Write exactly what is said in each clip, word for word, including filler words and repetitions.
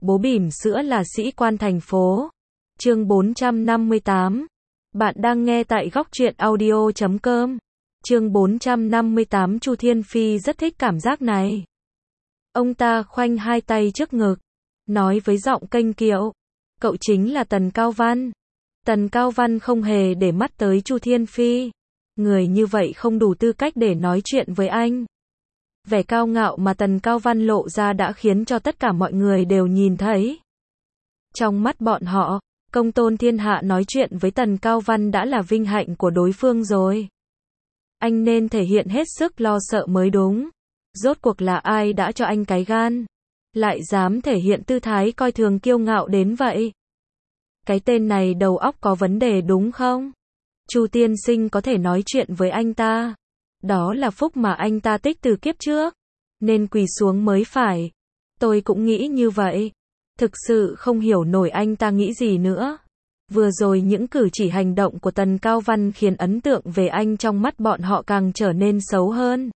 Bố bỉm sữa là sĩ quan thành phố. Chương bốn trăm năm mươi tám. Bạn đang nghe tại góc truyện audio chấm com. Chương bốn trăm năm mươi tám. Chu Thiên Phi rất thích cảm giác này. Ông ta khoanh hai tay trước ngực, nói với giọng kênh kiệu, cậu chính là Tần Cao Văn. Tần Cao Văn không hề để mắt tới Chu Thiên Phi. Người như vậy không đủ tư cách để nói chuyện với anh. Vẻ cao ngạo mà Tần Cao Văn lộ ra đã khiến cho tất cả mọi người đều nhìn thấy. Trong mắt bọn họ, công tôn thiên hạ nói chuyện với Tần Cao Văn đã là vinh hạnh của đối phương rồi. Anh nên thể hiện hết sức lo sợ mới đúng. Rốt cuộc là ai đã cho anh cái gan, lại dám thể hiện tư thái coi thường kiêu ngạo đến vậy? Cái tên này đầu óc có vấn đề đúng không? Chu tiên sinh có thể nói chuyện với anh ta. Đó là phúc mà anh ta tích từ kiếp trước, nên quỳ xuống mới phải. Tôi cũng nghĩ như vậy. Thực sự không hiểu nổi anh ta nghĩ gì nữa. Vừa rồi những cử chỉ hành động của Tần Cao Văn khiến ấn tượng về anh trong mắt bọn họ càng trở nên xấu hơn.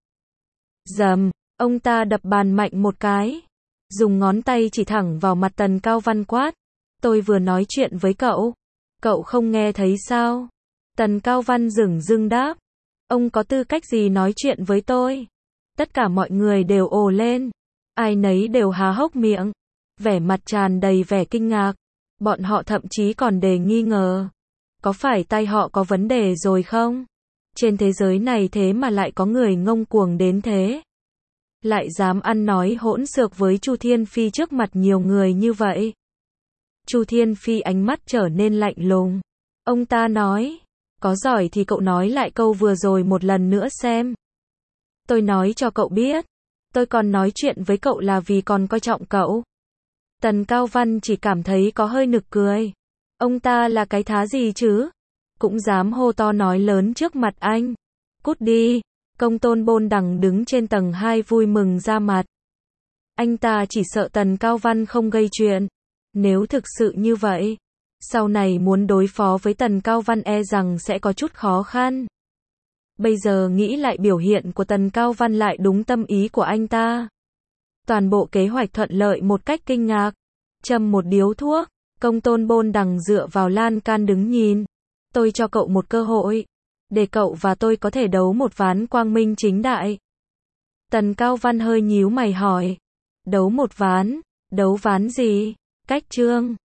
Dầm, ông ta đập bàn mạnh một cái, dùng ngón tay chỉ thẳng vào mặt Tần Cao Văn quát. Tôi vừa nói chuyện với cậu, cậu không nghe thấy sao? Tần Cao Văn dửng dưng đáp. Ông có tư cách gì nói chuyện với tôi? Tất cả mọi người đều ồ lên. Ai nấy đều há hốc miệng, vẻ mặt tràn đầy vẻ kinh ngạc. Bọn họ thậm chí còn đề nghi ngờ, có phải tai họ có vấn đề rồi không? Trên thế giới này thế mà lại có người ngông cuồng đến thế, lại dám ăn nói hỗn xược với Chu Thiên Phi trước mặt nhiều người như vậy. Chu Thiên Phi ánh mắt trở nên lạnh lùng. Ông ta nói, có giỏi thì cậu nói lại câu vừa rồi một lần nữa xem. Tôi nói cho cậu biết, tôi còn nói chuyện với cậu là vì còn coi trọng cậu. Tần Cao Văn chỉ cảm thấy có hơi nực cười. Ông ta là cái thá gì chứ? Cũng dám hô to nói lớn trước mặt anh. Cút đi. Công tôn Bôn Đằng đứng trên tầng hai vui mừng ra mặt. Anh ta chỉ sợ Tần Cao Văn không gây chuyện. Nếu thực sự như vậy, sau này muốn đối phó với Tần Cao Văn e rằng sẽ có chút khó khăn. Bây giờ nghĩ lại biểu hiện của Tần Cao Văn lại đúng tâm ý của anh ta. Toàn bộ kế hoạch thuận lợi một cách kinh ngạc. Châm một điếu thuốc, công tôn Bôn Đằng dựa vào lan can đứng nhìn. Tôi cho cậu một cơ hội, để cậu và tôi có thể đấu một ván quang minh chính đại. Tần Cao Văn hơi nhíu mày hỏi. Đấu một ván? Đấu ván gì? Cách chương